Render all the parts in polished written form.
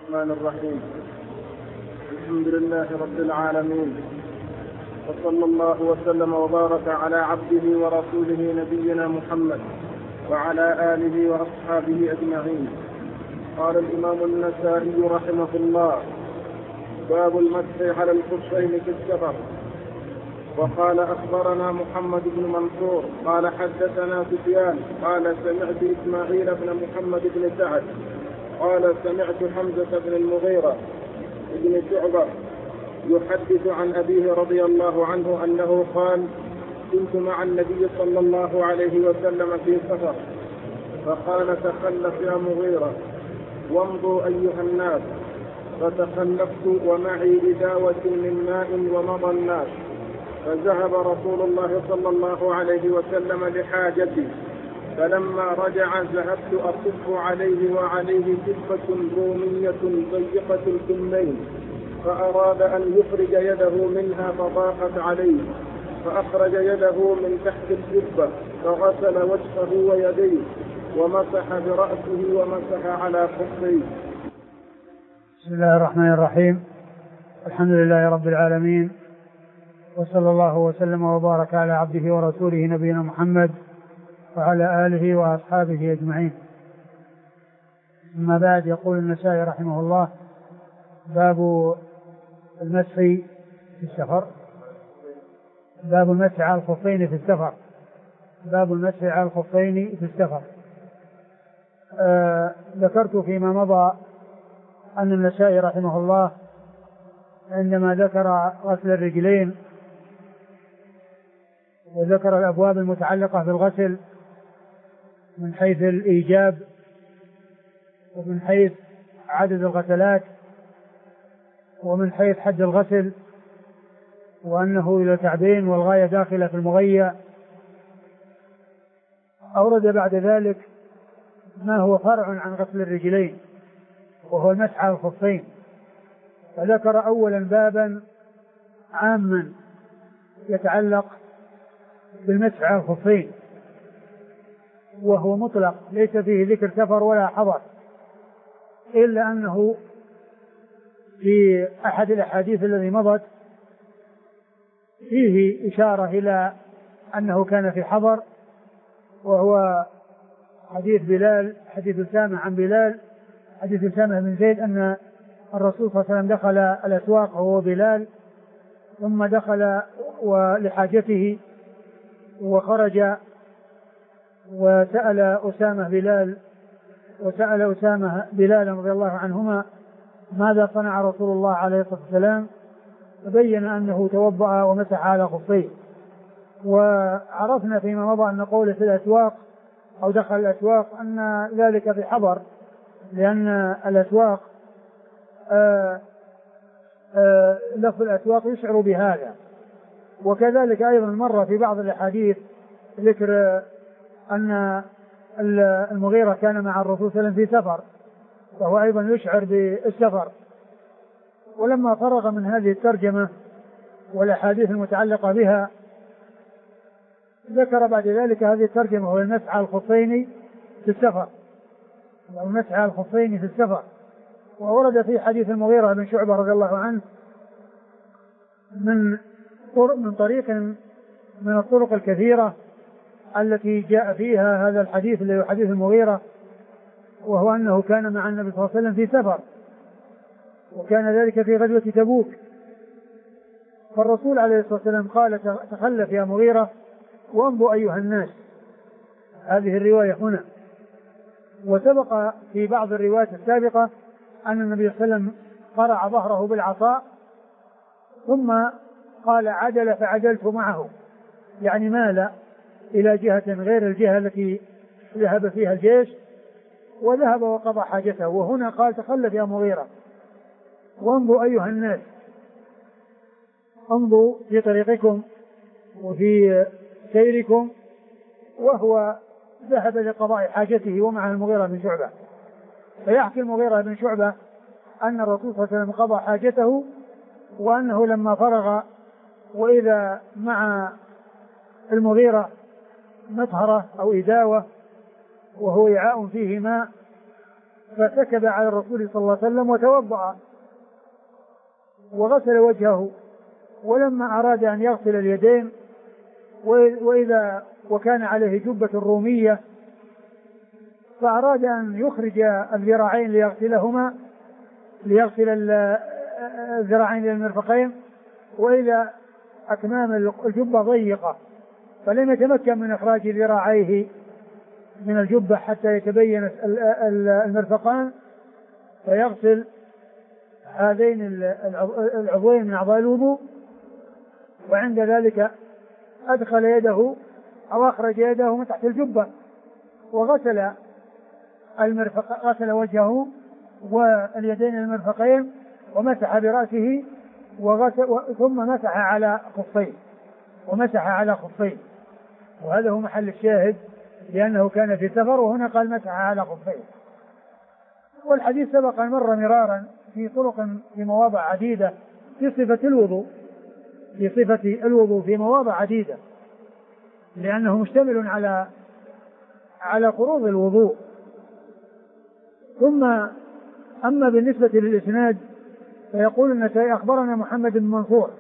الرحمن الرحيم. الحمد لله رب العالمين، وصلى الله وسلم وبارك على عبده ورسوله نبينا محمد وعلى آله وأصحابه أجمعين. قال الإمام النسائي رحمه الله: باب المسح على الخفين في السفر. وقال: أخبرنا محمد بن منصور قال حدثنا سفيان قال سمعت إسماعيل بن محمد بن سعد قال سمعت حمزة بن المغيرة بن شعبة يحدث عن أبيه رضي الله عنه أنه قال: كنت مع النبي صلى الله عليه وسلم في سفر، فقال: تخلف يا مغيرة وامضوا أيها الناس. فتخلفت ومعي إداوة من ماء ومضى الناس، فذهب رسول الله صلى الله عليه وسلم لحاجتي، فلما رجع ذهبت أصف عليه وعليه كفة رومية ضيقة الكمين، فأراد أن يخرج يده منها فضاقت عليه، فأخرج يده من تحت الكفة فغسل وجهه ويديه ومسح برأسه ومسح على خفيه. بسم الله الرحمن الرحيم. الحمد لله رب العالمين، وصلى الله وسلم وبارك على عبده ورسوله نبينا محمد وعلى آله وأصحابه أجمعين. أما بعد، يقول النسائي رحمه الله: باب المسح في السفر. باب المسح على الخفين في السفر. باب المسح على الخفين في السفر. ذكرت فيما مضى أن النسائي رحمه الله عندما ذكر غسل الرجلين وذكر الأبواب المتعلقة بالغسل من حيث الإيجاب ومن حيث عدد الغسلات ومن حيث حد الغسل، وأنه إلى تعبين والغاية داخلة في المغية، أورد بعد ذلك ما هو فرع عن غسل الرجلين وهو المسح على الخفين. فذكر أولا بابا عاما يتعلق بالمسح على الخفين، وهو مطلق ليس فيه ذكر سفر ولا حضر، إلا أنه في أحد الأحاديث الذي مضت فيه إشارة إلى أنه كان في حضر، وهو حديث بلال، حديث أسامة عن بلال، حديث أسامة بن زيد أن الرسول صلى الله عليه وسلم دخل الأسواق وهو بلال، ثم دخل لحاجته وخرج وسأل أسامة بلال رضي الله عنهما ماذا صنع رسول الله عليه الصلاة والسلام، فبين أنه توضأ ومسح على خفيه. وعرفنا فيما مضى أن قوله في الأسواق أو دخل الأسواق أن ذلك في حضر، لأن الأسواق لفظ الأسواق يشعر بهذا. وكذلك أيضا مر في بعض الأحاديث ذكر أن المغيرة كان مع الرسول صلى الله عليه وسلم في سفر، فهو أيضا يشعر بالسفر. ولما فرغ من هذه الترجمة والأحاديث المتعلقة بها، ذكر بعد ذلك هذه الترجمة وهو المسح على الخفين في السفر، المسح على الخفين في السفر. وورد في حديث المغيرة بن شعبة رضي الله عنه من طريق من الطرق الكثيرة التي جاء فيها هذا الحديث اللي هو حديث المغيرة، وهو أنه كان مع النبي صلى الله عليه وسلم في سفر، وكان ذلك في غزوة تبوك. فالرسول عليه الصلاة والسلام قال: تخلف يا مغيرة وامضوا أيها الناس. هذه الرواية هنا. وسبق في بعض الروايات السابقة أن النبي صلى الله عليه وسلم قرع ظهره بالعصا ثم قال: عدل فعدلت معه، يعني مال إلى جهة غير الجهة التي ذهب فيها الجيش، وذهب وقضى حاجته. وهنا قال: تخلف يا مغيرة وامضوا أيها الناس، امضوا في طريقكم وفي سيركم. وهو ذهب لقضاء حاجته ومعه المغيرة بن شعبة. فيحكي المغيرة بن شعبة أن الرسول صلى الله عليه وسلم قضى حاجته، وأنه لما فرغ وإذا مع المغيرة مطهرة أو إداوة وهو وعاء فيه ماء، فسكب على الرسول صلى الله عليه وسلم وتوضأ وغسل وجهه. ولما أراد أن يغسل اليدين وكان عليه جبة رومية فأراد أن يخرج الذراعين ليغسل الذراعين إلى المرفقين، وإذا أكمام الجبة ضيقة فلم يتمكن من إخراج ذراعيه من الجبة حتى يتبين المرفقان، فيغسل هذين العضوين من أعضاء الوضوء، وعند ذلك أدخل يده أو أخرج يده من تحت الجبة وغسل غسل وجهه واليدين المرفقين ومسح برأسه ثم مسح على خفيه وهذا هو محل الشاهد، لأنه كان في سفر، وهنا قال مسح على خفيه. والحديث سبق أن مر مرارا في طرق في مواضع عديدة في صفة الوضوء في مواضع عديدة، لأنه مشتمل على فروض الوضوء. ثم أما بالنسبة للإسناد فيقول النسائي أخبرنا محمد بن منصور،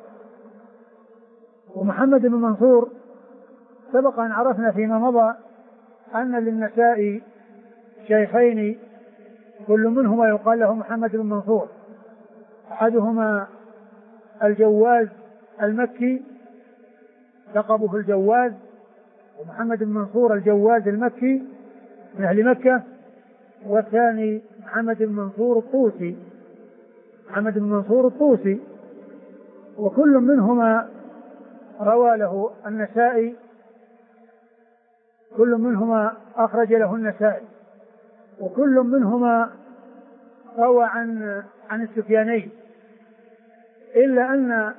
ومحمد بن منصور سبق أن عرفنا فيما مضى أن للنسائي شيخين كل منهما يقال له محمد بن منصور، أحدهما الجواز المكي لقبه الجواز، ومحمد بن منصور الجواز المكي من أهل مكة، والثاني محمد بن منصور الطوسي، وكل منهما روى له النسائي، كل منهما أخرج له النسائي، وكل منهما روى عن السفيانين، إلا أن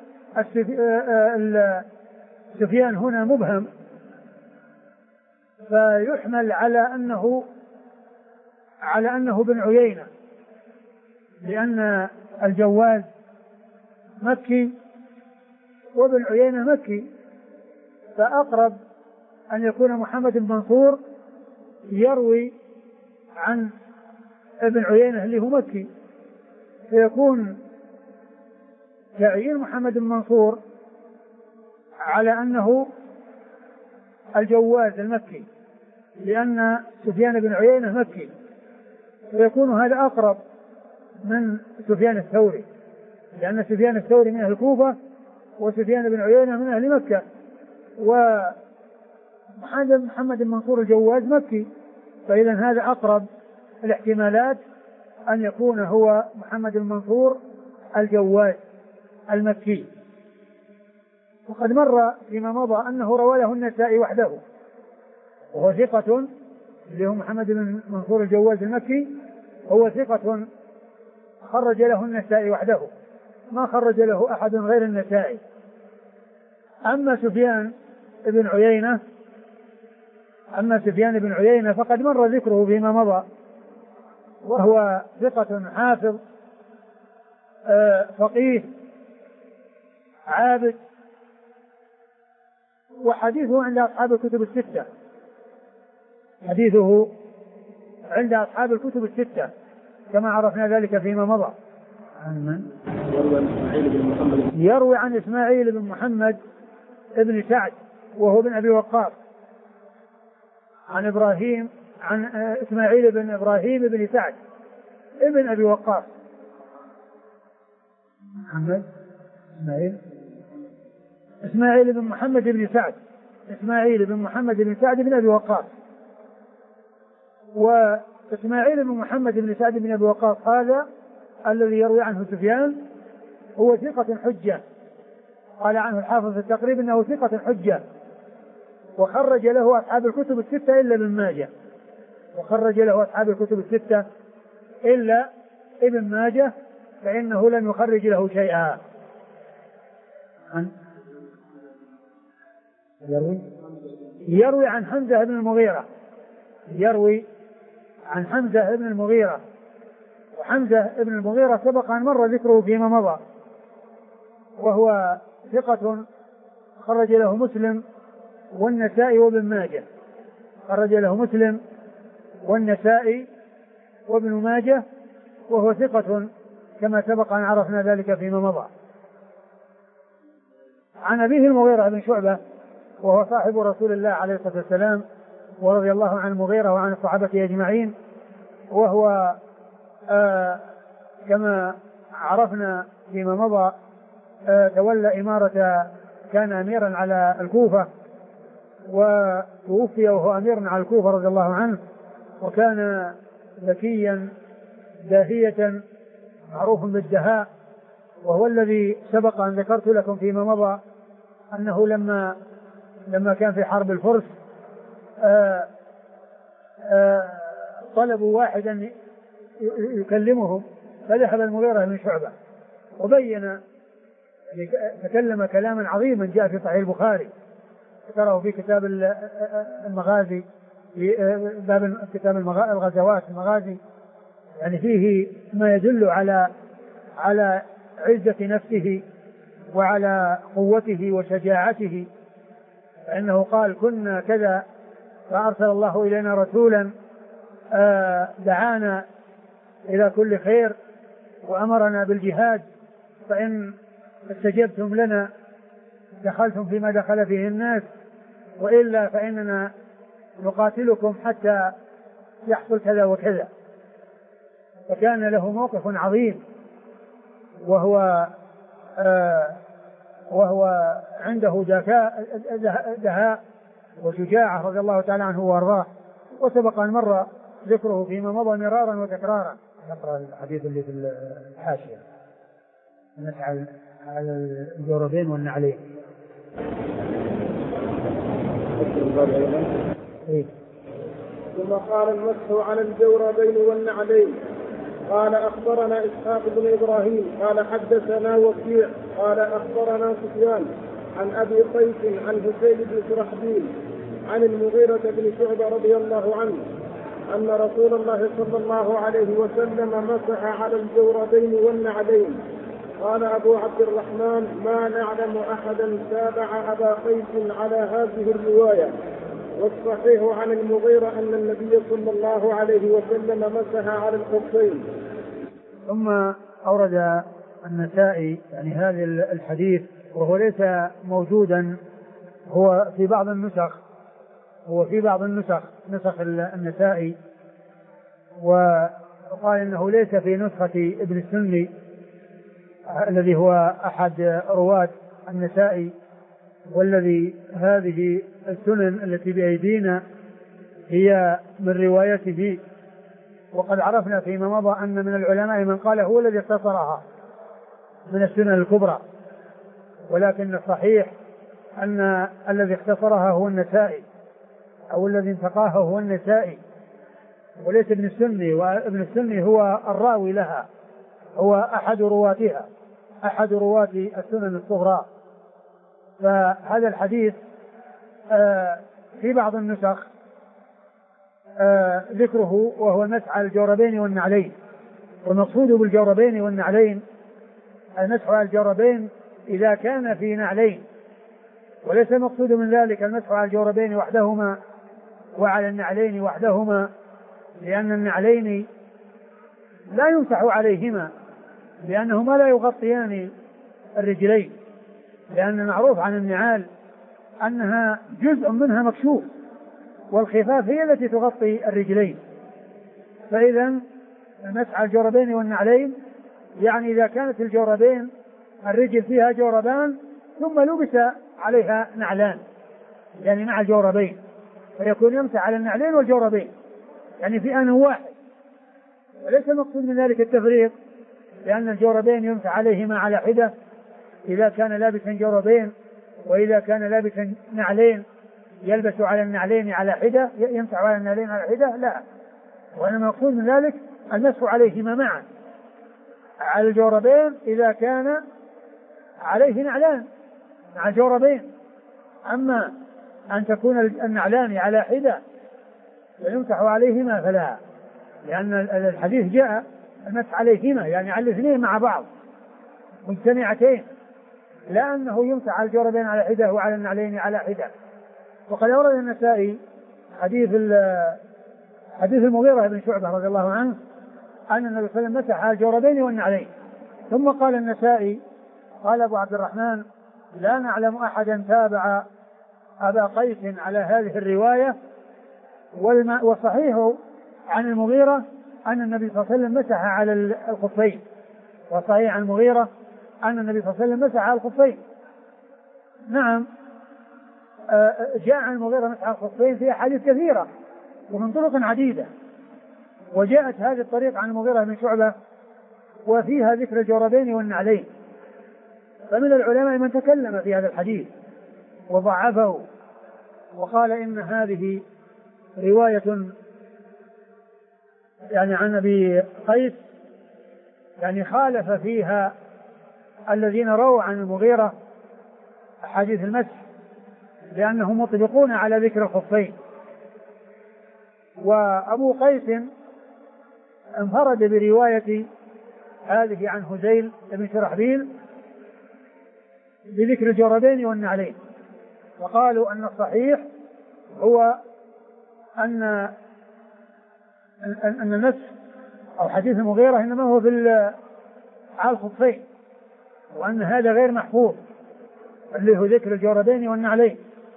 سفيان هنا مبهم، فيحمل على أنه بن عيينة، لأن الجواز مكي وابن عيينة مكي، فأقرب أن يكون محمد بن منصور يروي عن ابن عيينة اللي هو مكي، فيكون تعيين محمد بن منصور على أنه الجواز المكي، لأن سفيان بن عيينة مكي، فيكون هذا أقرب من سفيان الثوري، لأن سفيان الثوري من أهل الكوفة وسفيان بن عيينة من أهل مكة، ومحمد بن منصور الجواز مكي، فإذا هذا أقرب الاحتمالات أن يكون هو محمد بن منصور الجواز المكي. وقد مر فيما مضى أنه روى له النسائي وحده، وهو ثقة، اللي هو محمد بن منصور الجواز المكي هو ثقة خرج له النسائي وحده، ما خرج له أحد غير النسائي. أما سفيان بن عيينة فقد مر ذكره فيما مضى، وهو ثقة حافظ فقيه عابد، وحديثه عند أصحاب الكتب الستة، كما عرفنا ذلك فيما مضى. يروي عن إسماعيل بن محمد ابن سعد وهو بن أبي وقاص، عن إسماعيل بن إبراهيم بن سعد ابن أبي وقاص. إسماعيل بن محمد بن سعد بن أبي وقاص. وإسماعيل بن محمد بن سعد بن أبي وقاص هذا الذي يروي عنه سفيان هو ثقة حجة، قال عنه الحافظ في التقريب إنه ثقة حجة، وخرج له أصحاب الكتب الستة إلا ابن ماجه، فإنه لم يخرج له شيئا. يروي عن حمزة بن المغيرة، وحمزة بن المغيرة سبق أن مر ذكره فيما مضى، وهو ثقة خرج له مسلم والنسائي وابن ماجه، وابن ماجه، وهو ثقة كما سبق أن عرفنا ذلك فيما مضى. عن أبيه المغيرة بن شعبة وهو صاحب رسول الله عليه الصلاة والسلام، ورضي الله عن المغيرة وعن الصحابة أجمعين، وهو كما عرفنا فيما مضى تولى إمارة، كان أميرا على الكوفة وتوفي وهو أمير على الكوفة رضي الله عنه، وكان ذكيا داهية معروف بالدهاء، وهو الذي سبق أن ذكرت لكم فيما مضى أنه لما كان في حرب الفرس طلبوا واحدا يكلمهم، فذهب المغيرة بن شعبة وبين، تكلم كلاما عظيما جاء في صحيح البخاري، ذكره في كتاب المغازي، في باب كتاب الغزوات المغازي، يعني فيه ما يدل على عزة نفسه وعلى قوته وشجاعته، فإنه قال كنا كذا فأرسل الله إلينا رسولا دعانا إلى كل خير وأمرنا بالجهاد، فإن استجبتم لنا دخلتم فيما دخل فيه الناس، وإلا فإننا نقاتلكم حتى يحصل كذا وكذا. فكان له موقف عظيم، وهو عنده دهاء وشجاعة رضي الله تعالى عنه وارضاه، وسبق أن مر ذكره فيما مضى مرارا وتكرارا. نقرأ الحديث اللي في الحاشية، نسعى على الجوربين والنعلين. ثم قال المسح على الجوربين والنعلين. قال أخبرنا إسحاق بن إبراهيم قال حدثنا وكيع قال أخبرنا سفيان عن أبي قيس عن حسين بن شرحبيل عن المغيرة بن شعبة رضي الله عنه أن رسول الله صلى الله عليه وسلم مسح على الجوربين والنعلين. قال أبو عبد الرحمن ما نعلم أحدا تابع أبا قيس على هذه الرواية، والصحيح عن المغيرة أن النبي صلى الله عليه وسلم مسح على الخفين. ثم أورد النسائي يعني هذا الحديث، وهو ليس موجودا، هو في بعض النسخ نسخ النسائي، وقال إنه ليس في نسخة ابن السني الذي هو أحد رواة النسائي، والذي هذه السنن التي بأيدينا هي من روايته. وقد عرفنا فيما مضى أن من العلماء من قال هو الذي اختصرها من السنن الكبرى، ولكن الصحيح أن الذي اختصرها هو النسائي، أو الذي انتقاها هو النسائي وليس ابن السني، وابن السني هو الراوي لها، هو أحد رواتها، أحد رواة السنن الصغرى. فهذا الحديث في بعض النسخ ذكره وهو المسح على الجوربين والنعلين، والمقصود بالجوربين والنعلين المسح على الجوربين إذا كان في نعلين، وليس المقصود من ذلك المسح على الجوربين وحدهما وعلى النعلين وحدهما، لأن النعلين لا يمسح عليهما لأنهما لا يغطيان الرجلين، لأن المعروف عن النعال أنها جزء منها مكشوف، والخفاف هي التي تغطي الرجلين. فإذا المسح على الجوربين والنعلين يعني إذا كانت الجوربين الرجل فيها جوربان ثم لبس عليها نعلان، يعني مع الجوربين، فيكون يمسح على النعلين والجوربين يعني في آن واحد، وليس المقصود من ذلك التفريق، لأن الجوربين يمسح عليهما على حدة إذا كان لابسا جوربين، وإذا كان لابسا نعلين يلبس على النعلين على حدة، يمسح على النعلين على حدة، لا، وإنما المقصود من ذلك المسح عليهما معا على الجوربين إذا كان عليه نعلان مع الجوربين. أما أن تكون النعلان على حدة ويمسح عليهما فلا، لأن الحديث جاء المسح عليهما يعني على الاثنين مع بعض مجتمعتين، لا أنه يمسح على الجوربين على حدة وعلى النعلين على حدة. وقد أورد النسائي حديث المغيرة بن شعبة رضي الله عنه أن النبي صلى الله عليه وسلم مسح على الجوربين والنعلين. ثم قال النسائي قال أبو عبد الرحمن لا نعلم أحدا تابع أبا قيس على هذه الرواية، والصحيح عن المغيرة أن النبي صلى الله عليه وسلم مسح على الخفين، وصحيح عن المغيرة أن النبي صلى الله عليه وسلم مسح على الخفين. نعم، جاء عن المغيرة مسح على الخفين في أحاديث كثيرة ومن طرق عديدة، وجاءت هذه الطريق عن المغيرة بن شعبة وفيها ذكر الجوربين والنعلين. فمن العلماء من تكلم في هذا الحديث وضعفه وقال إن هذه رواية يعني عن أبي قيس يعني خالف فيها الذين رووا عن المغيرة حديث المسح، لأنهم مطبقون على ذكر الخفين. وأبو قيس انفرد برواية هذه عن هذيل بن شرحبيل بذكر الجوربين والنعلين، وقالوا أن الصحيح هو أن المسح أو حديث المغيرة إنما هو على الخفين، وأن هذا غير محفوظ اللي هو ذكر الجوربين والنعلين.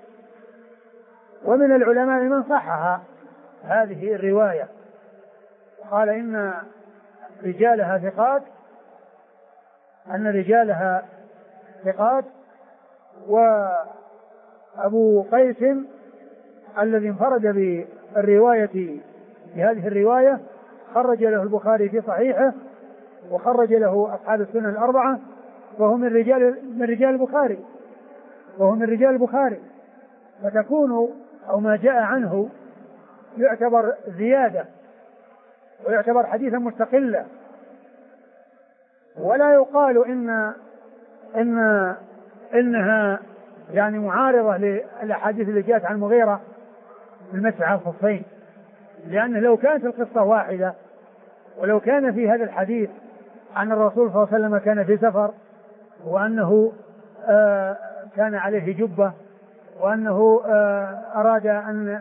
ومن العلماء من صحح هذه الرواية قال إن رجالها ثقات، أن رجالها ثقات، وأبو قيس الذي انفرد بالرواية بهذه الرواية خرج له البخاري في صحيحه، وخرج له أصحاب السنن الأربعة، وهو من رجال البخاري، فتكون أو ما جاء عنه يعتبر زيادة ويعتبر حديثا مستقلا، ولا يقال إنها يعني معارضة للأحاديث اللي جاءت عن المغيرة المسح على الخفين، لأنه لو كانت القصة واحدة ولو كان في هذا الحديث أن الرسول صلى الله عليه وسلم كان في سفر وأنه كان عليه جبة وأنه أراد أن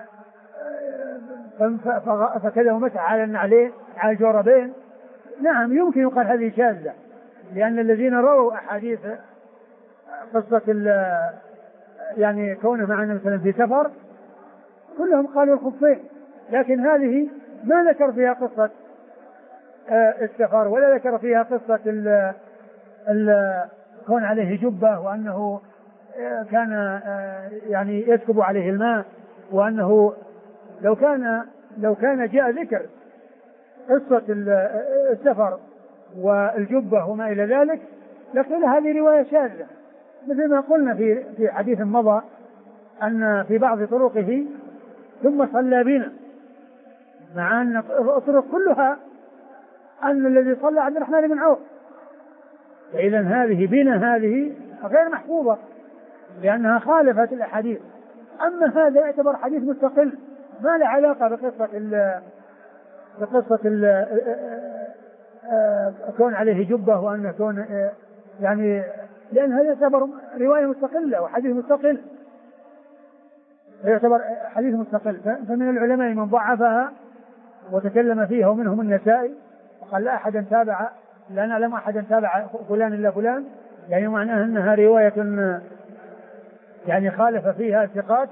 فكذا ومسح على النعلين على الجوربين، نعم يمكن يقال هذه شاذة، لأن الذين رووا أحاديث قصة يعني كونه معنا مثلا في سفر كلهم قالوا الخفين، لكن هذه ما ذكر فيها قصة السفر ولا ذكر فيها قصة كون عليه جبة وأنه كان يعني يسكب عليه الماء، وأنه لو كان جاء ذكر قصة السفر والجبة وما إلى ذلك لقيل هذه رواية شاذة، مثل ما قلنا في حديث مضى أن في بعض طرقه ثم صلى بنا، مع أن الطرق كلها أن الذي صلى عبد الرحمن بن عوف، فإذا هذه بنا هذه غير محفوظة لأنها خالفت الأحاديث. أما هذا يعتبر حديث مستقل ما له علاقة بقصة كون عليه جبة وأن كون يعني، لأن هذا يعتبر رواية مستقلة وحديث مستقل، يعتبر حديث مستقل. فمن العلماء من ضعفها وتكلم فيها، ومنهم النسائي وقال لا نعلم أحدا تابع فلان إلا فلان، يعني معناها أنها رواية يعني خالف فيها الثقات.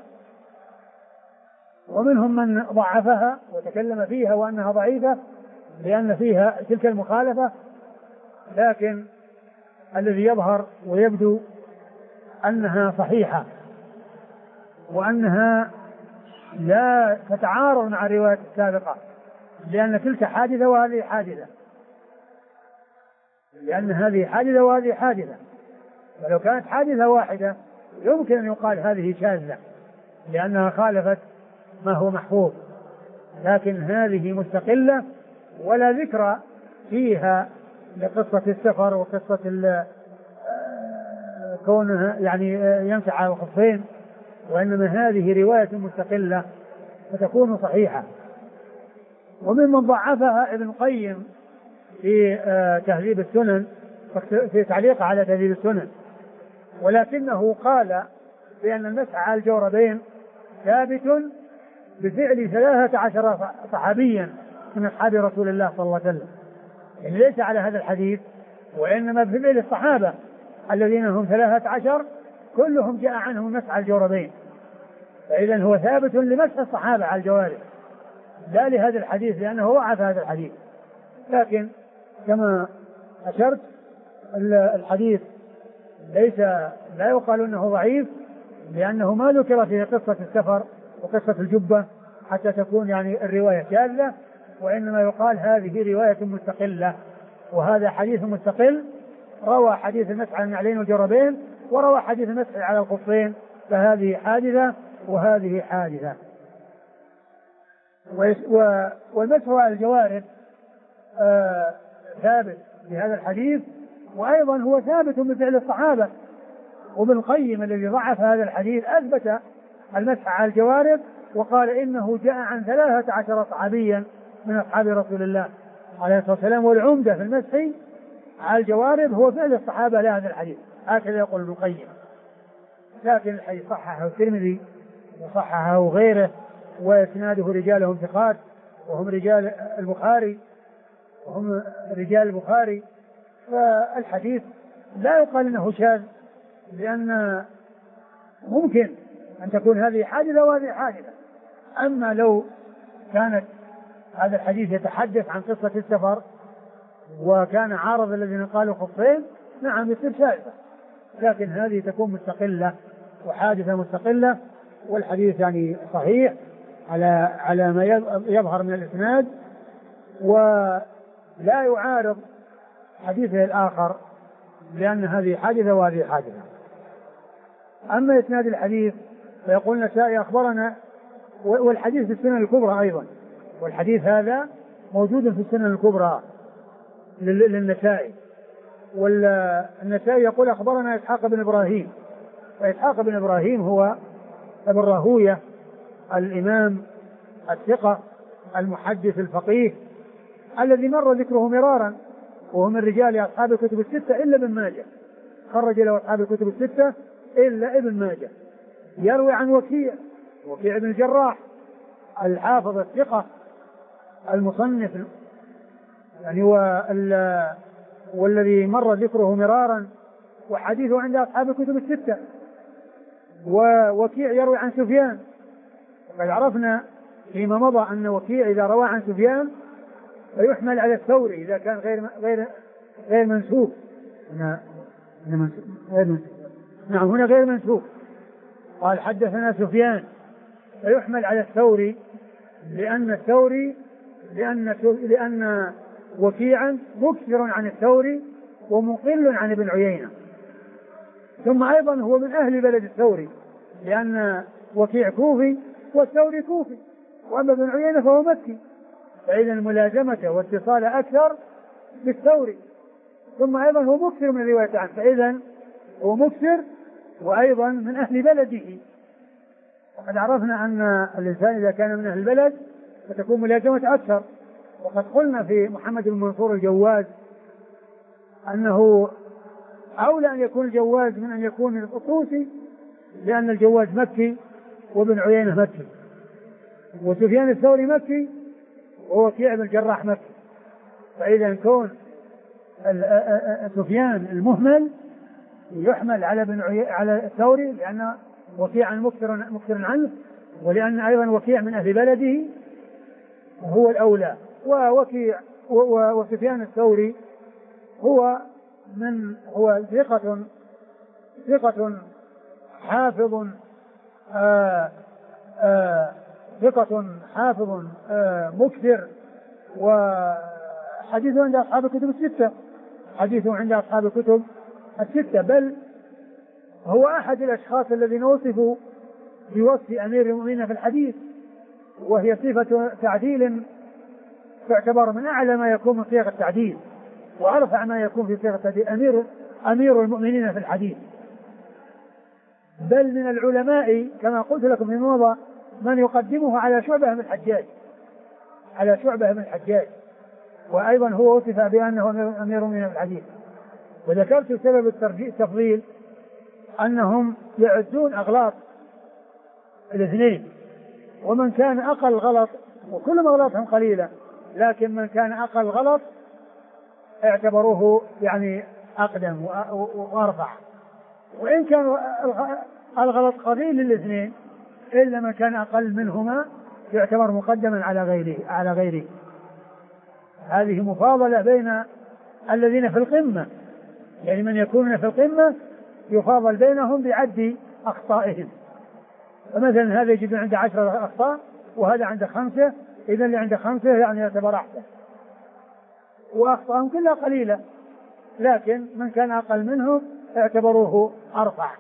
ومنهم من ضعفها وتكلم فيها وأنها ضعيفة لأن فيها تلك المخالفة، لكن الذي يظهر ويبدو أنها صحيحة وأنها لا تتعارض مع الرواية السابقة، لأن تلك حادثة وهذه حادثة، لأن هذه حادثة وهذه حادثة، ولو كانت حادثة واحدة يمكن أن يقال هذه شاذة لأنها خالفت ما هو محفوظ، لكن هذه مستقلة ولا ذكر فيها لقصة السفر وقصة كونها يعني يمسح على الخفين، وإنما هذه رواية مستقلة فتكون صحيحة. وممن ضعفها ابن القيم في تهذيب السنن في تعليق على تهذيب السنن، ولكنه قال بأن المسح على الجوربين ثابت بفعل 13 صحابيا من أصحاب رسول الله صلى الله عليه وسلم، يعني ليس على هذا الحديث، وإنما في فعل الصحابة الذين هم 13 كلهم جاء عنهم المسح على الجوربين، فإذا هو ثابت لمسح الصحابة على الجوارب لا لهذا الحديث لأنه ضعف هذا الحديث. لكن كما أشرت الحديث لا يقال أنه ضعيف، لأنه ما ذكر في قصة السفر وقصة الجبة حتى تكون يعني الرواية شاذة، وإنما يقال هذه رواية مستقلة، وهذا حديث مستقل روى حديث المسح على النعلين والجربين وروى حديث المسح على الخفين، فهذه حادثة وهذه حادثة. والمسح على الجوارب ثابت بهذا الحديث، وأيضا هو ثابت بفعل الصحابة. وابن القيم الذي ضعف هذا الحديث أثبت المسح على الجوارب وقال إنه جاء عن 13 صحابيا من أصحاب رسول الله عليه الصلاة والسلام، والعمدة في المسح على الجوارب هو فعل الصحابة لا هذا الحديث، هكذا يقول ابن القيم. لكن الحديث صححه الترمذي وصححه غيره، وإسناده رجالهم ثقات وهم رجال البخاري، فالحديث لا يقال انه شاذ، لان ممكن ان تكون هذه حادثة وهذه حادثة. اما لو كانت هذا الحديث يتحدث عن قصة السفر وكان عارض الذين قالوا خفين، نعم يصير شاذة، لكن هذه تكون مستقلة وحادثة مستقلة، والحديث يعني صحيح على ما يظهر من الإسناد، ولا يعارض حديثه الآخر، لأن هذه حادثة وهذه حادثة. أما إسناد الحديث فيقول النسائي أخبرنا، والحديث في السنن الكبرى أيضا، والحديث هذا موجود في السنن الكبرى للنسائي. والنسائي يقول أخبرنا إسحاق بن إبراهيم، وإسحاق بن إبراهيم هو ابن راهوية الإمام الثقة المحدث الفقيه الذي مر ذكره مرارا، وهو من رجال أصحاب الكتب الستة إلا ابن ماجه، خرج له أصحاب الكتب الستة إلا ابن ماجه. يروي عن وكيع بن الجراح الحافظ الثقة المصنف يعني والذي مر ذكره مرارا وحديثه عند أصحاب الكتب الستة. ووكيع يروي عن سفيان، وقد عرفنا فيما مضى أن وكيع إذا روى عن سفيان فيحمل على الثوري إذا كان غير منسوب. نعم هنا غير منسوب، قال حدثنا سفيان فيحمل على الثوري، لأن وكيعا مكثر عن الثوري ومقل عن ابن عيينة، ثم أيضا هو من أهل بلد الثوري، لأن وكيع كوفي والثوري كوفي، وأما ابن عيينة فهو مكي، فإذا الملازمة واتصال أكثر بالثوري، ثم أيضا هو مكثر من الرواية عنه، فإذا هو مكثر وأيضا من أهل بلده. وقد عرفنا أن الإنسان إذا كان من أهل البلد فتكون ملازمة أكثر، وقد قلنا في محمد بن منصور الجواز أنه أولى أن يكون الجواز من أن يكون الطوسي، لأن الجواز مكي وابن عيينة مكي، وسفيان الثوري مكي ووكيع بن الجراح مكي، فإذا كون سفيان المهمل يحمل على الثوري لأن وكيعا مكثر عنه، ولأن أيضا وكيع من أهل بلده هو الأولى. وسفيان الثوري هو ثقة حافظ مكثر، وحديثه عند أصحاب الكتب الستة، بل هو أحد الأشخاص الذين وصفوا بوصف أمير المؤمنين في الحديث، وهي صفة تعديل تعتبر من أعلى ما يكون من صيغ التعديل وأرفع ما يكون في صيغة التعديل، أمير المؤمنين في الحديث. بل من العلماء كما قلت لكم في الموضع من يقدمه على شعبة بن الحجاج، وأيضا هو وصف بأنه أمير المؤمنين في الحديث. وذكرت سبب التفضيل أنهم يعدون أغلاط الاثنين، ومن كان أقل غلط، وكل ما غلطهم قليلة، لكن من كان أقل غلط اعتبروه يعني أقدم وأرفع. وإن كان الغلط قليل للاثنين إلا من كان أقل منهما يعتبر مقدما على غيره. هذه مفاضلة بين الذين في القمة، يعني من يكونون في القمة يفاضل بينهم بعد أخطائهم. فمثلا هذا يجد عنده 10 أخطاء وهذا عنده 5، إذا اللي عنده 5 يعني يعتبر أحسن، وأخطاءهم كلها قليلة، لكن من كان أقل منهم اعتبروه أرفع.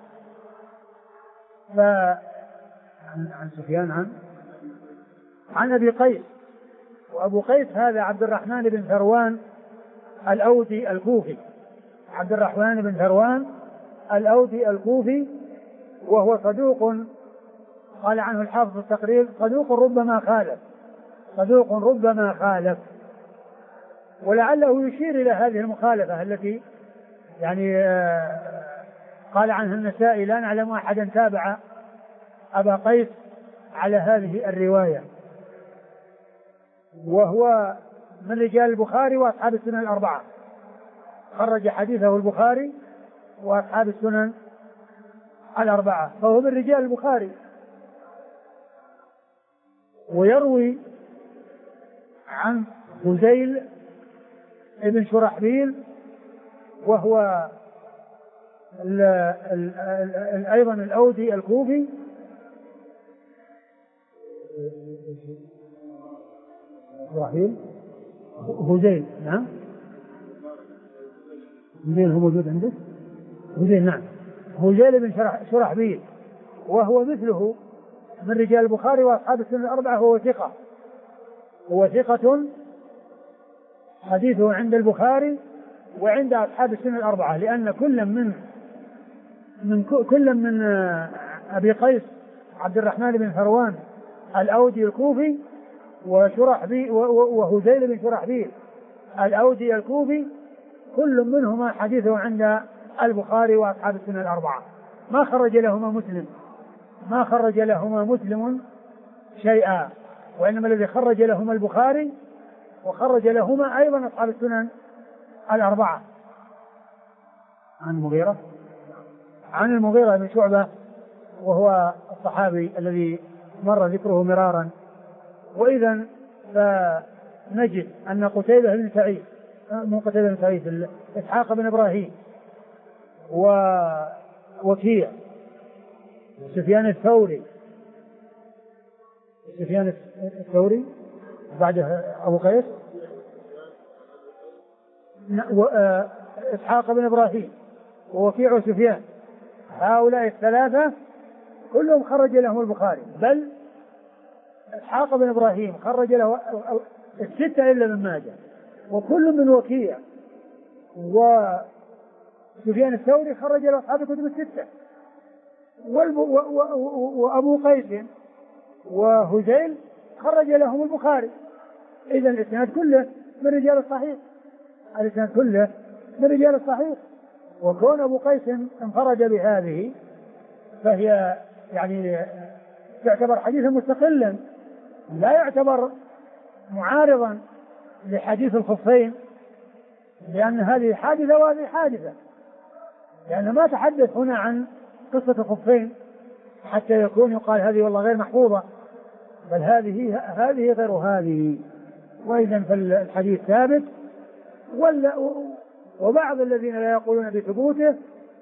عن سفيان عن أبي قيس، وأبو قيس هذا عبد الرحمن بن ثروان الأودي الكوفي، عبد الرحمن بن ثروان الأودي الكوفي، وهو صدوق قال عنه الحافظ التقريب صدوق ربما خالف، ولعله يشير إلى هذه المخالفة التي يعني قال عنها النسائي لا نعلم أحدا تابع أبا قيس على هذه الرواية. وهو من رجال البخاري وأصحاب السنن الأربعة، خرج حديثه البخاري وأصحاب السنن الأربعة، فهو من رجال البخاري. ويروي عن هذيل ابن شرحبيل، وهو أيضا الأودي الكوفي، هذيل نعم، هذيل هو موجود عندك، هذيل نعم، هذيل بن شرحبيل، وهو مثله من رجال البخاري وأصحاب السنن الأربعة، هو ثقة حديثه عند البخاري وعند أصحاب السنن الأربعة، لأن كل من أبي قيس عبد الرحمن بن ثروان الأودي الكوفي وهذيل بن شرحبيل الأودي الكوفي، كل منهما حديثه عند البخاري وأصحاب السنن الأربعة، ما خرج لهما مسلم شيئا، وإنما الذي خرج لهما البخاري وخرج لهما أيضا أصحاب السنن الأربعة. عن المغيرة بن شعبة، وهو الصحابي الذي مر ذكره مرارا. وإذا فنجد أن قتيبة بن سعيد إسحاق بن إبراهيم ووكيع سفيان الثوري بعده أبو قيس إسحاق بن إبراهيم ووكيع وسفيان، هؤلاء الثلاثة كلهم خرج لهم البخاري، بل إسحاق بن إبراهيم خرج له 6 إلا من ماجه، وكل من وكيع وسفيان الثوري خرج له أصحاب الكتب 6، وأبو قيس وهذيل خرج لهم البخاري. إذا الإسناد كله من رجال الصحيح، وكون أبو قيس انفرد بهذه فهي يعني تعتبر حديثا مستقلا، لا يعتبر معارضا لحديث الخفين، لأن هذه حادثة وهذه حادثة، لأنه ما تحدث هنا عن قصة الخفين حتى يكون يقال هذه والله غير محفوظة، بل هذه غير هذه. وإذا فالحديث ثابت، وبعض الذين لا يقولون بثبوته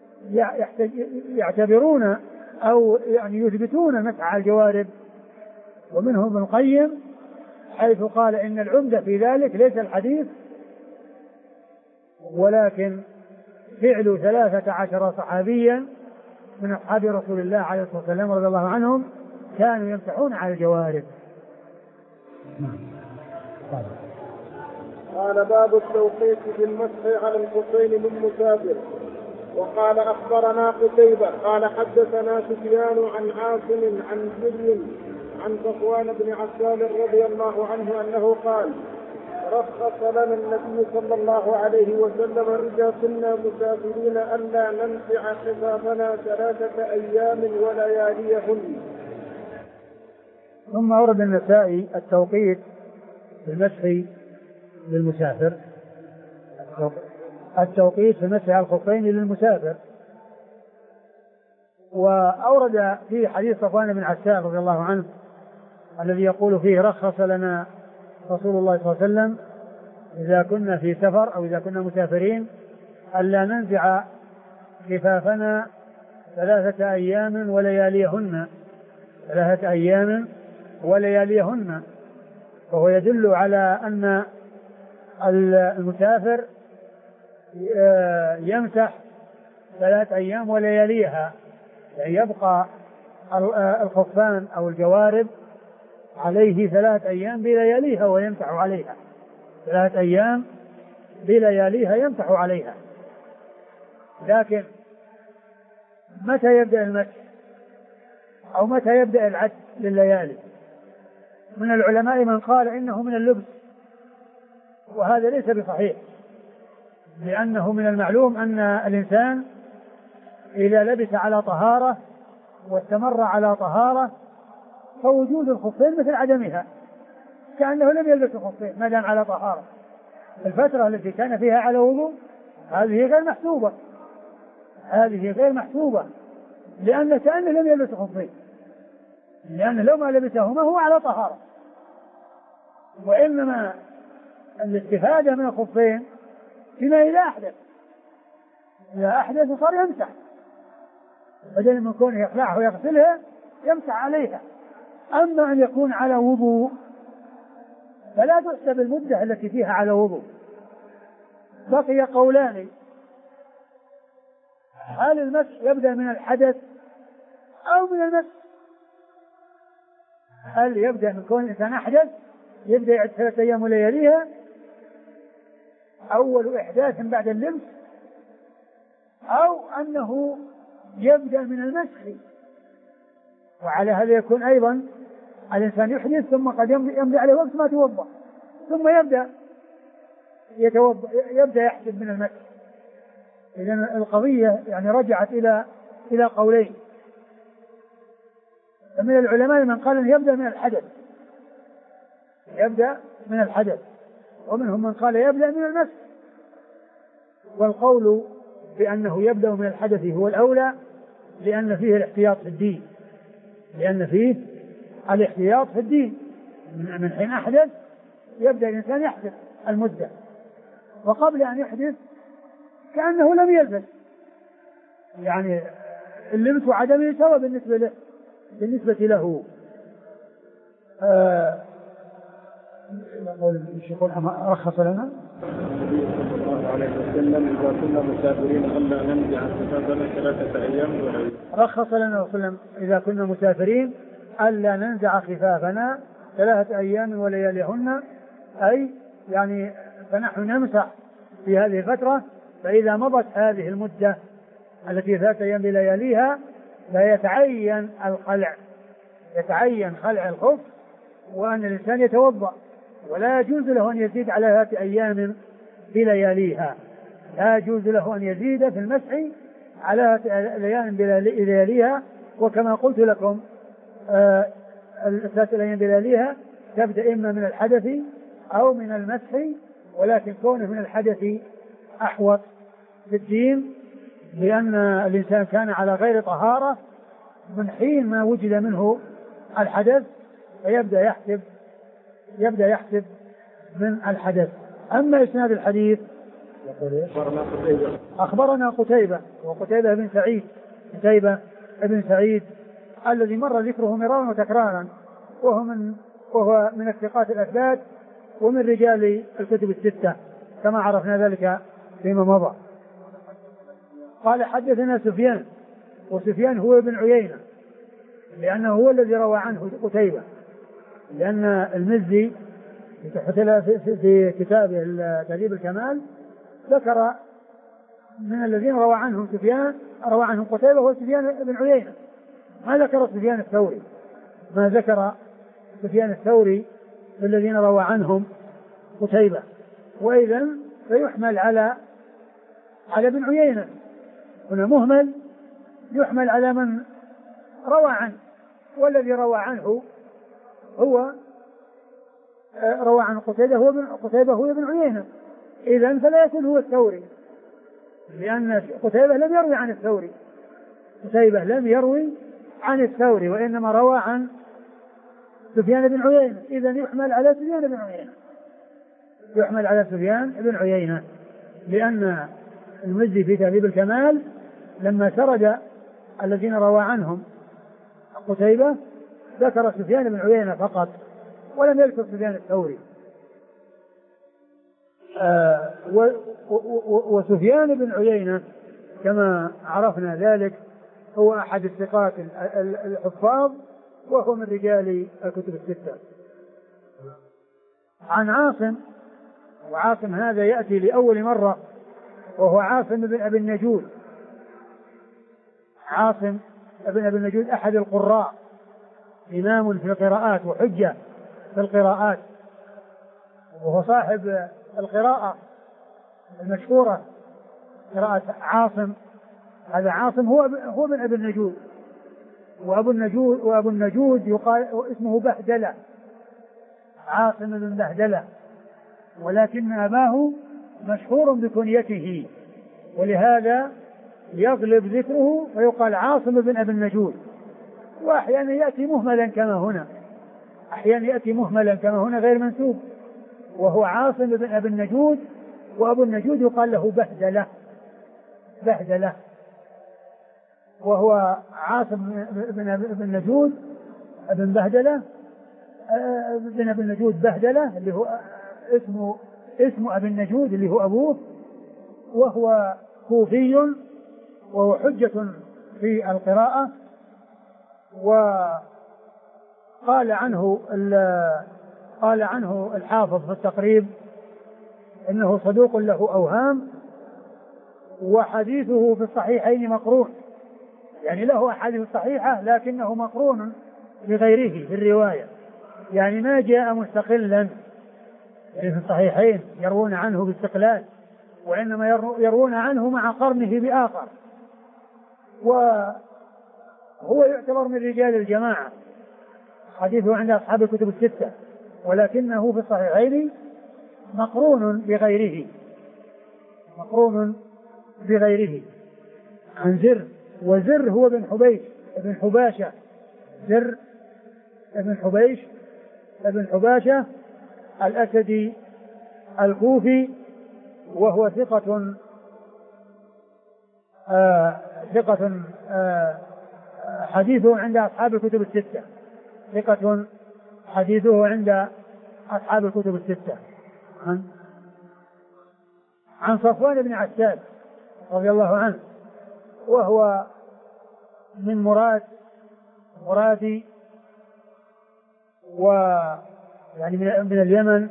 يعتبرون أو يعني يثبتون مسح الجوارب، ومنهم ابن القيم حيث قال إن العمدة في ذلك ليس الحديث ولكن فعل 13 صحابيا من أصحاب رسول الله عليه الصلاة والسلام رضي الله عنهم كانوا يمسحون على الجوارب. قال باب التوقيت في المسح على الخفين للمسافر. وقال أخبرنا قتيبة قال حدثنا سفيان عن عاصم عن سري عن صفوان بن عسال رضي الله عنه أنه قال رخص لنا النبي صلى الله عليه وسلم إذا كنا مسافرين ألا نمسح خفافنا 3 أيام ولياليهن. ثم أورد النسائي التوقيت في المسح للمسافر، التوقيت في مسح الخفين للمسافر. وأورد في حديث صفوان بن عسال رضي الله عنه الذي يقول فيه رخص لنا رسول الله صلى الله عليه وسلم إذا كنا في سفر أو إذا كنا مسافرين ألا ننزع خفافنا 3 أيام ولياليهن، 3 أيام ولياليهن. وهو يدل على أن المسافر يمسح 3 أيام ولياليها، يعني يبقى الخفان أو الجوارب عليه 3 أيام بلياليها ويمسح عليها، 3 أيام بلياليها يمسح عليها. لكن متى يبدأ المسح أو متى يبدأ العد لليالي؟ من العلماء من قال إنه من اللبس، وهذا ليس بصحيح، لأنه من المعلوم أن الإنسان إذا لبس على طهارة واستمر على طهارة فوجود الخفين مثل عدمها، كأنه لم يلبس الخفين ما دام على طهارة. الفترة التي كان فيها على وضوء هذه غير محسوبة، هذه غير محسوبة، لأن كأنه لم يلبس الخفين، لأنه لو ما لبسهما هو على طهارة. وإنما الاستفادة من الخفين فيما إذا أحدث، إذا أحدث صار يمسح، بدل من كونه يخلعها ويغسلها يمسح عليها. أما أن يكون على وضوء فلا تحسب المدة التي فيها على وضوء. بقي قولان: هل المسح يبدأ من الحدث أو من المسح؟ هل يبدأ من كون الإنسان أحدث يبدأ يعد 3 أيام ولياليها أول إحداث بعد اللبس، أو أنه يبدأ من المسح؟ وعلى هذا يكون أيضا الإنسان يحدث ثم قد يمضي عليه وقت ما توضأ ثم يبدأ يحسب من المسح. إذن القضية يعني رجعت إلى قولين. فمن العلماء من قال أنه يبدأ من الحدث، يبدأ من الحدث، ومنهم من قال يبدأ من المسح. والقول بأنه يبدأ من الحدث هو الأولى، لأن فيه الاحتياط في الدين، لأن فيه الاحتياط في الدين. من حين أحدث يبدأ الإنسان يحدث المدة، وقبل أن يحدث كأنه لم يلبس، يعني اللبس وعدمه سواء بالنسبة له. يقول رخص لنا النبي صلى الله عليه وسلم إذا كنا مسافرين ألا ننزع خفافنا 3 أيام ولياليهن. رخص لنا وسلم إذا كنا مسافرين ألا ننزع خفافنا 3 أيام ولياليهن، أي يعني فنحن نمسح في هذه الفترة، فإذا مضت هذه المدة التي 3 أيام بلياليها فيتعين الخلع، يتعين خلع الخف، وأن الإنسان يتوضأ، ولا يجوز له أن يزيد على 3 أيام بلياليها، لا يجوز له أن يزيد في المسح على 3 أيام بلياليها. وكما قلت لكم 3 أيام بلياليها تبدأ إما من الحدث أو من المسح، ولكن كونه من الحدث أحوط في الدين، لأن الإنسان كان على غير طهارة من حين ما وجد منه الحدث، فيبدأ يحسب من الحدث. أما إسناد الحديث أخبرنا قتيبة، وقتيبة بن سعيد، قتيبة بن سعيد الذي مر ذكره مرارا وتكرارا، وهو من الثقات الأثبات ومن رجال الكتب الستة كما عرفنا ذلك فيما مضى. قال حدثنا سفيان، وسفيان هو ابن عيينة، لأنه هو الذي روى عنه قتيبة، لأن المزي في كتابه تهذيب الكمال ذكر من الذين روى عنهم سفيان روى عنهم قتيبة هو سفيان بن عيينة، ما ذكر سفيان الثوري، ما ذكر سفيان الثوري الذين روى عنهم قتيبة. وإذا فيحمل على ابن عيينة، هنا مهمل يحمل على من روى عنه، والذي روى عنه هو روى عن قتيبة هو ابن عيينة، إذن فلا يكون هو الثوري، لأن قتيبة لم يروي عن الثوري، قتيبة لم يروي عن الثوري وإنما روى عن سفيان بن عيينة، إذن يحمل على سفيان بن عيينة، يحمل على سفيان بن عيينة، لأن المزي في تهذيب الكمال لما سرد الذين روى عنهم قتيبة ذكر سفيان بن عيينة فقط ولم يذكر سفيان الثوري. وسفيان بن عيينة كما عرفنا ذلك هو أحد الثقات الحفاظ، وهو من رجال الكتب الستة. عن عاصم، وعاصم هذا يأتي لأول مرة، وهو عاصم بن أبي النجود. عاصم بن أبي النجود أحد القراء، إمام في القراءات وحجة في القراءات، وهو صاحب القراءة المشهورة قراءة عاصم. هذا عاصم هو من أبي النجود، وأبو النجود يقال اسمه بهدلة، عاصم بن بهدلة، ولكن أباه مشهور بكنيته، ولهذا يغلب ذكره فيقال عاصم بن أبي النجود. وأحيانا يأتي مهملا كما هنا، أحيانا يأتي مهملا كما هنا غير منسوب، وهو عاصم بن أبي النجود، وأبو النجود يقال له بهدلة، بهدلة، وهو عاصم بن أبي النجود بن بهدلة بن أبي النجود بهدلة اللي هو اسم أبي النجود اللي هو أبوه، وهو كوفي وهو حجة في القراءة. وقال عنه الحافظ في التقريب إنه صدوق له أوهام، وحديثه في الصحيحين مقرون، يعني له أحاديث صحيحة لكنه مقرون بغيره في الرواية، يعني ما جاء مستقلا، يعني في الصحيحين يروون عنه باستقلال، وإنما يروون عنه مع قرنه بآخر، وهو يعتبر من رجال الجماعة، حديثه عند أصحاب الكتب الستة، ولكنه في الصحيحين مقرون بغيره، مقرون بغيره. عن زر، وزر هو بن حبيش ابن حباشة، زر ابن حبيش ابن حباشة الأسدي الكوفي، وهو ثقة حديثه عند أصحاب الكتب الستة، ثقة حديثه عند أصحاب الكتب الستة. عن صفوان بن عسال رضي الله عنه، وهو من مرادي، ويعني من اليمن،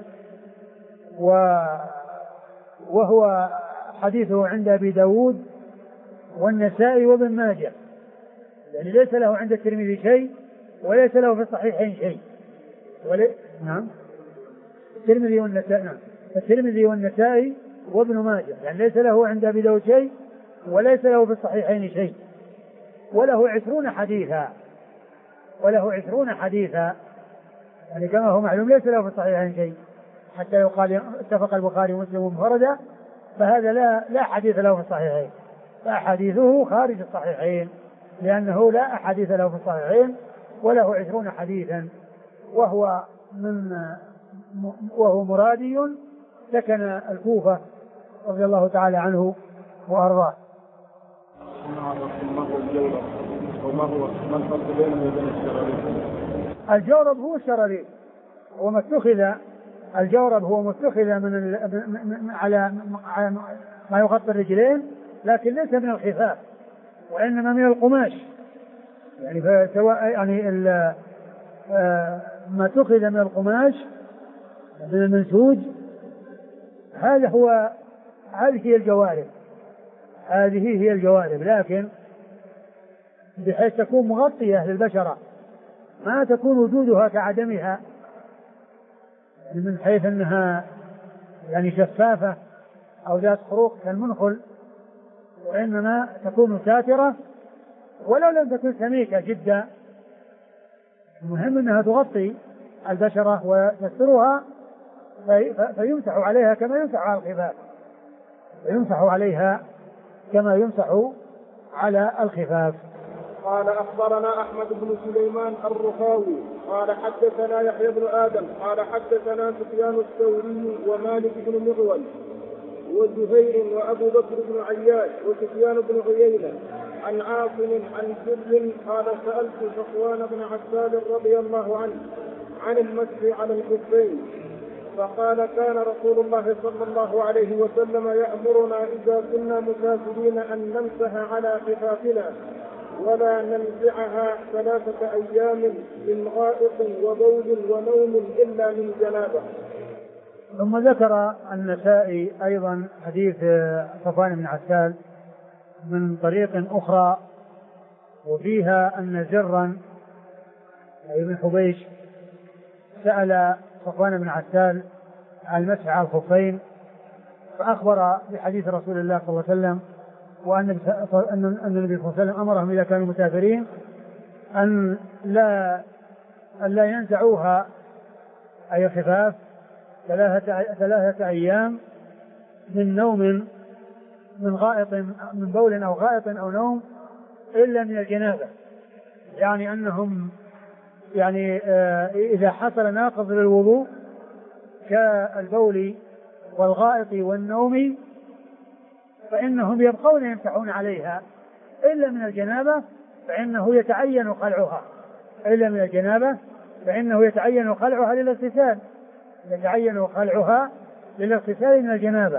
وهو حديثه عند أبي داود والنسائي وابن ماجه، يعني ليس له عند الترمذي شيء، وليس له في الصحيحين شيء، نعم الترمذي والنسائي، نعم الترمذي والنسائي وابن ماجه، يعني ليس له عند أبي داود شيء، وليس له في الصحيحين شيء، وله 20 حديثا، وله 20 حديثا، يعني كما هو معلوم ليس له في الصحيحين شيء حتى يقال اتفق البخاري ومسلم منفردا، فهذا لا حديث له في الصحيحين، فأحاديثه خارج الصحيحين، لأنه لا أحاديث له في الصحيحين، وله 20 حديثا، وهو مرادي سكن الكوفة رضي الله تعالى عنه وأرضاه. وما هو ما الفرق بينه وبين الشراريب؟ الجورب هو الشراريب، وما اتخذ الجورب هو متخذ على ما يغطي الرجلين، لكن ليس من الخفاف، وإنما من القماش، يعني فسواء يعني ما اتخذ من القماش من المنسوج، هذه هي الجوارب، هذه هي الجوارب، لكن بحيث تكون مغطية للبشرة، ما تكون وجودها كعدمها، من حيث أنها يعني شفافة أو ذات خروق كالمنخل، وإنما تكون ساترة ولو لم تكن سميكة جدا، المهم أنها تغطي البشرة وتسترها فيمسح عليها كما يمسح على الخفاف، فيمسح عليها كما يمسح على الخفاف. قال أخبرنا أحمد بن سليمان الرخاوي قال حدثنا يحيى بن آدم قال حدثنا سفيان الثوري ومالك بن مغول وزهير وأبو بكر بن عياش وسفيان بن عيينة عن عاصم عن سر قال سألت صفوان بن عسال رضي الله عنه عن المسح على الخفين فقال كان رسول الله صلى الله عليه وسلم يأمرنا إذا كنا مسافرين أن نمسح على خفافنا ولا ننزعها 3 أيام من غائط وبول ونوم إلا من جنابه. ثم ذكر النسائي أيضا حديث صفوان بن عسال من طريق أخرى وفيها أن زرا أي بن حبيش سأل صفوان بن عسال عن المسح على الخفين فأخبر بحديث رسول الله صلى الله عليه وسلم وأن النبي صلى الله عليه وسلم أمرهم إذا كانوا مسافرين أن لا ينزعوها أي خفاف 3 أيام من نوم من غائط من بول أو غائط أو نوم إلا من الجنابة، يعني أنهم يعني إذا حصل ناقض للوضوء كالبول والغائط والنوم فإنهم يبقون يمسحون عليها إلا من الجنابة فإنه يتعين خلعها، إلا من الجنابة فإنه يتعين خلعها للاغتسال، يتعين خلعها للاغتسال من الجنابة،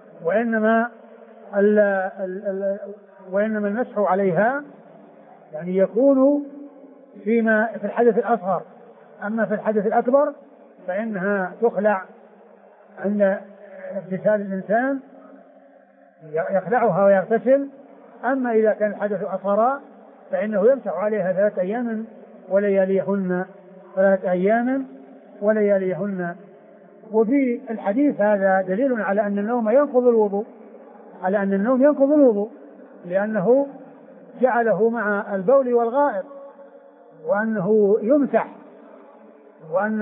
وإنما المسح عليها يعني يكون في الحدث الأصغر، أما في الحدث الأكبر فإنها تخلع عند اغتسال الإنسان يخلعها ويغتسل، أما إذا كان الحدث أصغر فإنه يمسح عليها 3 أيام ولياليهن 3 أيام ولياليهن. وفي الحديث هذا دليل على أن النوم ينقض الوضوء، على أن النوم ينقض الوضوء لأنه جعله مع البول والغائط وأنه يمسح، وأن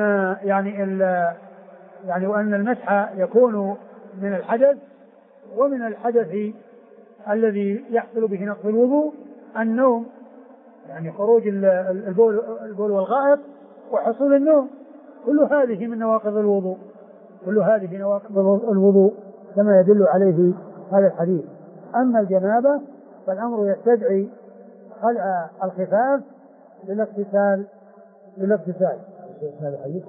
وأن المسح يكون من الحدث، ومن الحدث الذي يحصل به نقض الوضوء النوم، يعني خروج البول والغائط وحصول النوم، كل هذه من نواقض الوضوء، كل هذه نواقض الوضوء كما يدل عليه هذا الحديث. أما الجنابة فالأمر يستدعي خلع الخفاف للاغتسال. هذا الحديث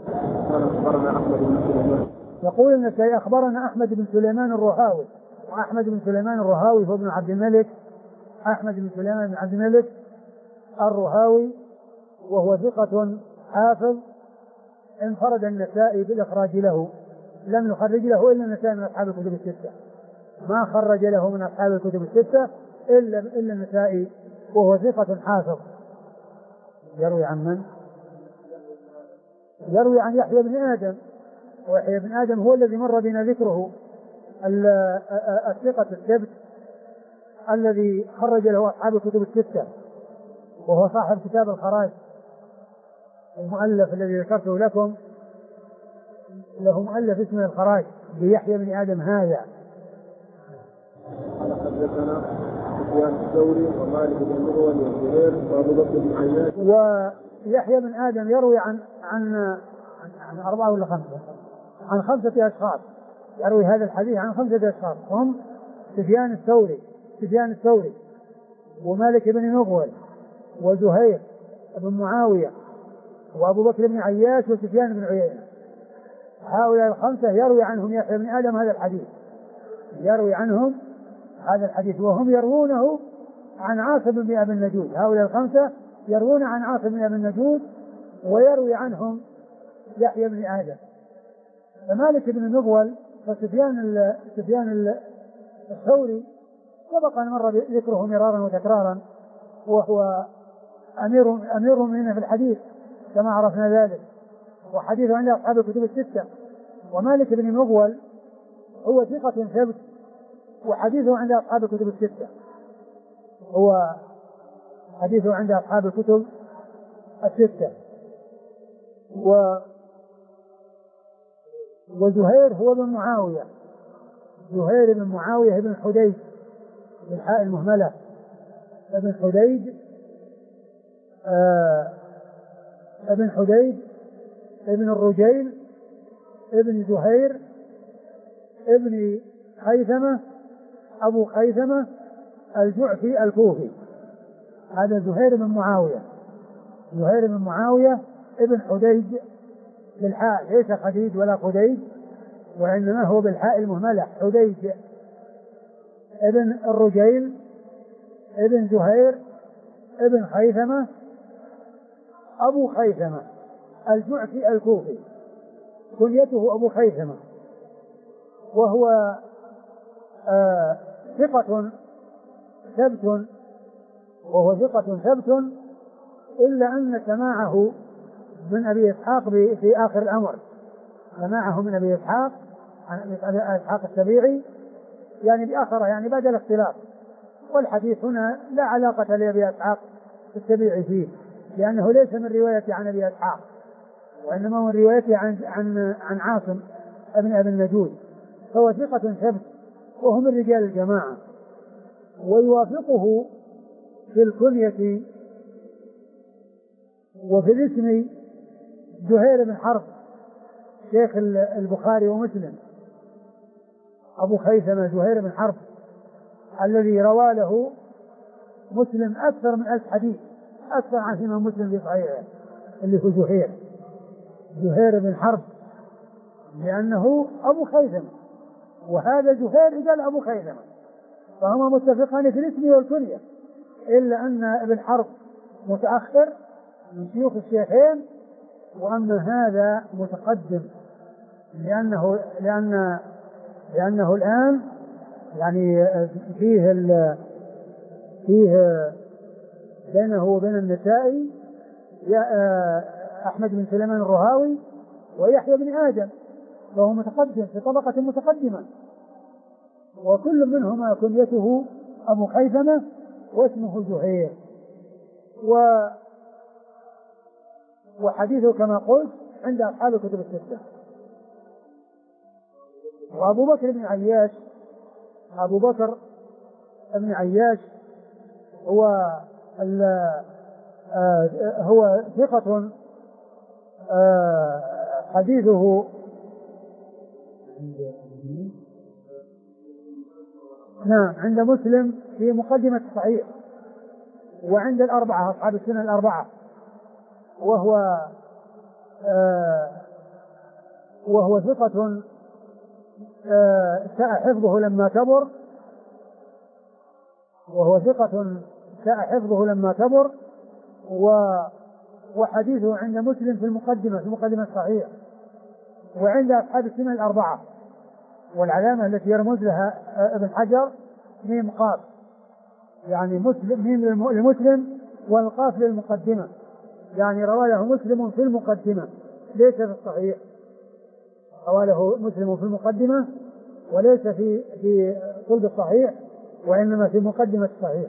يقول النسائي أخبرنا أحمد بن سليمان الرهاوي، وأحمد بن سليمان الرهاوي هو ابن عبد الملك، أحمد بن سليمان بن عبد الملك الرهاوي، وهو ثقة حافظ انفرد النسائي بالإخراج له، لم يخرج له إلا النسائي من أصحاب الكتب الستة، ما خرج له من أصحاب الكتب الستة إلا النسائي، وهو ثقة حافظ. يروي عن من؟ يروي عن يحيى بن آدم، ويحيى بن آدم هو الذي مر بنا ذكره، الثقة الثبت الذي خرج له أصحاب الكتب الستة، وهو صاحب كتاب الخراج المؤلف الذي ذكرته لكم، له مؤلف اسمه الخراج بيحيى بن آدم هذا. حدثنا سفيان الثوري ومالك بن مغول وزهير وابو بكر بن عياش. ويحيى بن آدم يروي عن 4 ولا 5، عن 5 أشخاص، يروي هذا الحديث عن 5 أشخاص، هم سفيان الثوري ومالك بن مغول وزهير بن معاوية وابو بكر بن عياش وسفيان بن عيينة. هؤلاء ال5 يروي عنهم يحيى بن آدم هذا الحديث، يروي عنهم هذا الحديث، وهم يروونه عن عاصم بن أبي النجود. هؤلاء ال5 يروون عن عاصم بن أبي النجود ويروي يحيى بن آدم. فمالك بن مغول فسفيان الثوري سبق أن مر ذكره مرارا وتكرارا، وهو أمير من في الحديث كما عرفنا ذلك، وحديثه عند أصحاب الكتب الستة. ومالك بن مغول هو ثقة ثبت وحديثه عند أصحاب الكتب الستة، هو حديثه عند أصحاب الكتب الستة. وزهير هو بن معاوية، زهير بن معاوية بن حديد بالحاء المهملة، ابن حديد ابن حديد ابن الرجيل ابن زهير ابن خيثمة أبو خيثمة الجعفي الكوفي. هذا زهير بن معاوية، زهير بن معاوية ابن حديد بالحاء، ليس خديد ولا خديد، وإنما هو بالحاء المهملة حديد ابن الرجيل ابن زهير ابن خيثمة أبو خيثمة الجعفي الكوفي، كنيته أبو خيثمة، وهو ثقة ثبت، وهو ثقة ثبت، إلا أن سماعه من أبي إسحاق في آخر الأمر، سماعه من أبي إسحاق السبيعي يعني بآخره، يعني بعد الاختلاف، والحديث هنا لا علاقة لأبي إسحاق السبيعي فيه، لأنه ليس من رواية عن أبي إسحاق، وإنما من روايته عن عاصم ابن أبي النجود، فهو ثقة ثبت وهو من رجال الجماعة. ويوافقه في الكنية وفي الاسم زهير بن حرب شيخ البخاري ومسلم، أبو خيثمة زهير بن حرب الذي روى له مسلم أكثر من 1000 حديث، أكثر عن إمام مسلم في صحيحه، اللي هو زهير بن حرب، لأنه أبو خيثمة، وهذا زهير قال أبو خيثمة، فهما متفقان في الاسم والكنية، إلا أن ابن حرب متأخر من شيوخ الشيخين، وأما هذا متقدم، لأنه الآن يعني فيه بينه وبين النسائي أحمد بن سليمان الرهاوي ويحيى بن آدم، وهو متقدم في طبقة متقدمة، وكل منهما كنيته أبو خيثمة واسمه زهير، وحديثه كما قلت عند أصحاب الكتب الستة. وأبو بكر بن عياش، أبو بكر بن عياش هو ثقة حديثه نعم عند مسلم في مقدمة الصحيح، وعند الأربعة أصحاب السنن الأربعة، وهو ثقة ساء حفظه لما كبر، وحديثه عند مسلم في مقدمة الصحيح، وعند أصحاب السنن الأربعة، والعلامة التي يرمز لها ابن حجر ميم قاف، يعني ميم لمسلم والقاف للمقدمة، يعني روى له مسلم في المقدمة ليس في الصحيح، روى له مسلم في المقدمة وليس في صلب الصحيح، وإنما في مقدمة الصحيح.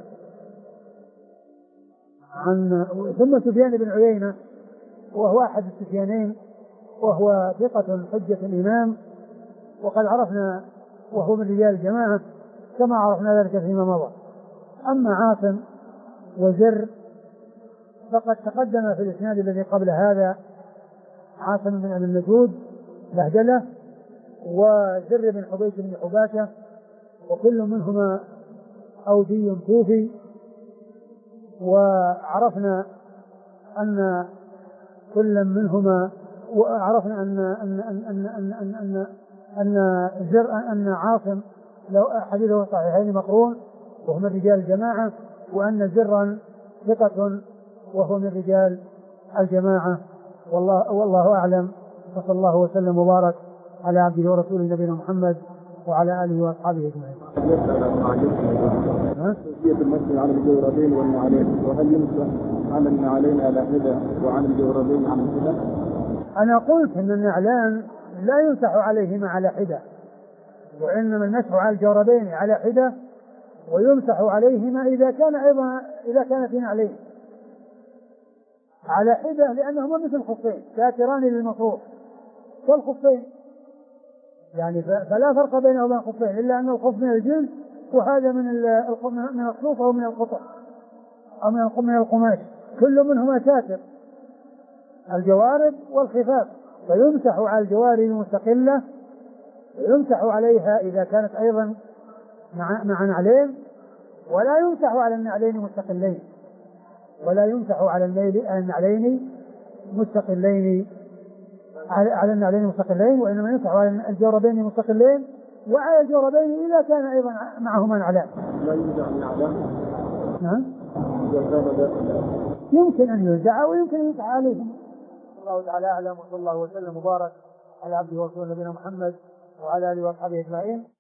ثم سفيان بن عيينة وهو أحد السفيانين، وهو ثقة حجة إمام، وقد عرفنا وهو من رجال الجماعة كما عرفنا ذلك فيما مضى. أما عاصم وزر فقد تقدم في الإسناد الذي قبل هذا عاصم بن أبي النجود بهدلة، وزر بن حبيش بن حباشة، وكل منهما أودي كوفي، وعرفنا أن كل منهما وعرفنا أن عاصم لو حديثه صحيحين مقرون وهو من رجال الجماعة، وأن زرا ثقة وهو من رجال الجماعة. والله أعلم، وصلى الله وسلم وبارك على عبده ورسوله نبينا محمد وعلى آله وأصحابه أجمعين. توصية المسلم على الجوربين والنعلين، وهل يمسح على النعلين على حدة وعلى الجوربين على حدة؟ أنا قلت أن النعلان لا يمسح عليهما على حدة، وإنما المسح على الجوربين على حدة، ويمسح عليهما إذا كان في نعلين على حدة، لأنهما مثل الخفين ساتران للمصروف كالخفين، يعني فلا فرق بينه وبين الخفين إلا أن الخف من الجلد وهذا من الصوف أو من القطع أو من القماش، كل منهما ساتر، الجوارب والخفاف، فيمسح على الجوارب المستقلة، يمسح عليها إذا كانت أيضا مع نعلين، ولا يمسح على النعلين مستقلين، ولا يمسح على النعلين مستقلين على النعلين مستقلين، وإنما يمسح على الجوربين مستقلين، وعلى الجوربين إذا كان أيضا معهما نعلان. لا ينزع النعلان؟ نعم. يمكن أن ينزع ويمكن أن يمسح عليهم. الله تعالى أعلم، وصلى الله وسلم وبارك على عبده ورسوله نبينا محمد وعلى آله وأصحابه أجمعين.